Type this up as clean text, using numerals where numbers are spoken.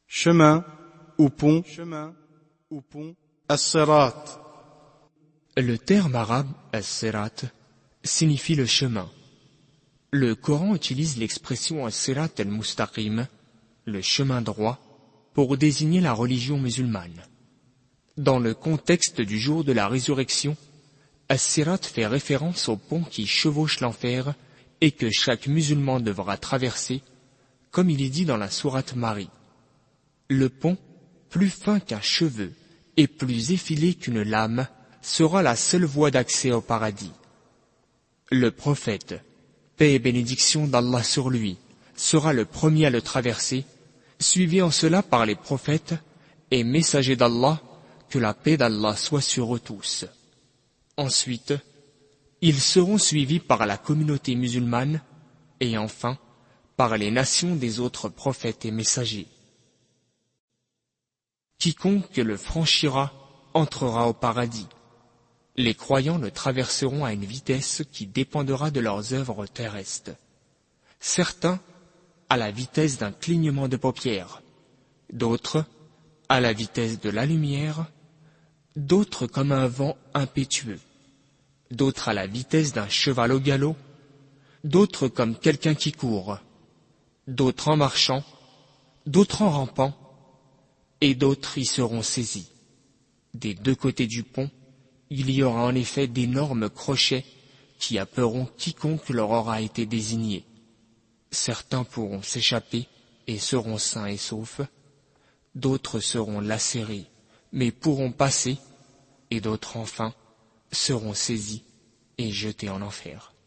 chemin ou pont, as-sirat. Le terme arabe as-sirat signifie le chemin. Le Coran utilise l'expression as-sirat al-mustaqim, le chemin droit, pour désigner la religion musulmane. Dans le contexte du jour de la résurrection, as-sirat fait référence au pont qui chevauche l'enfer et que chaque musulman devra traverser, comme il est dit dans la sourate Marie. Le pont, plus fin qu'un cheveu et plus effilé qu'une lame, sera la seule voie d'accès au paradis. Le prophète, paix et bénédiction d'Allah sur lui, sera le premier à le traverser, suivi en cela par les prophètes et messagers d'Allah, que la paix d'Allah soit sur eux tous. Ensuite, ils seront suivis par la communauté musulmane et enfin par les nations des autres prophètes et messagers. Quiconque le franchira entrera au paradis. Les croyants le traverseront à une vitesse qui dépendra de leurs œuvres terrestres. Certains à la vitesse d'un clignement de paupières, d'autres à la vitesse de la lumière, d'autres comme un vent impétueux, d'autres à la vitesse d'un cheval au galop, d'autres comme quelqu'un qui court, d'autres en marchant, d'autres en rampant, et d'autres y seront saisis. Des deux côtés du pont, il y aura en effet d'énormes crochets qui happeront quiconque leur aura été désigné. Certains pourront s'échapper et seront sains et saufs, d'autres seront lacérés, mais pourront passer, et d'autres enfin seront saisis et jetés en enfer.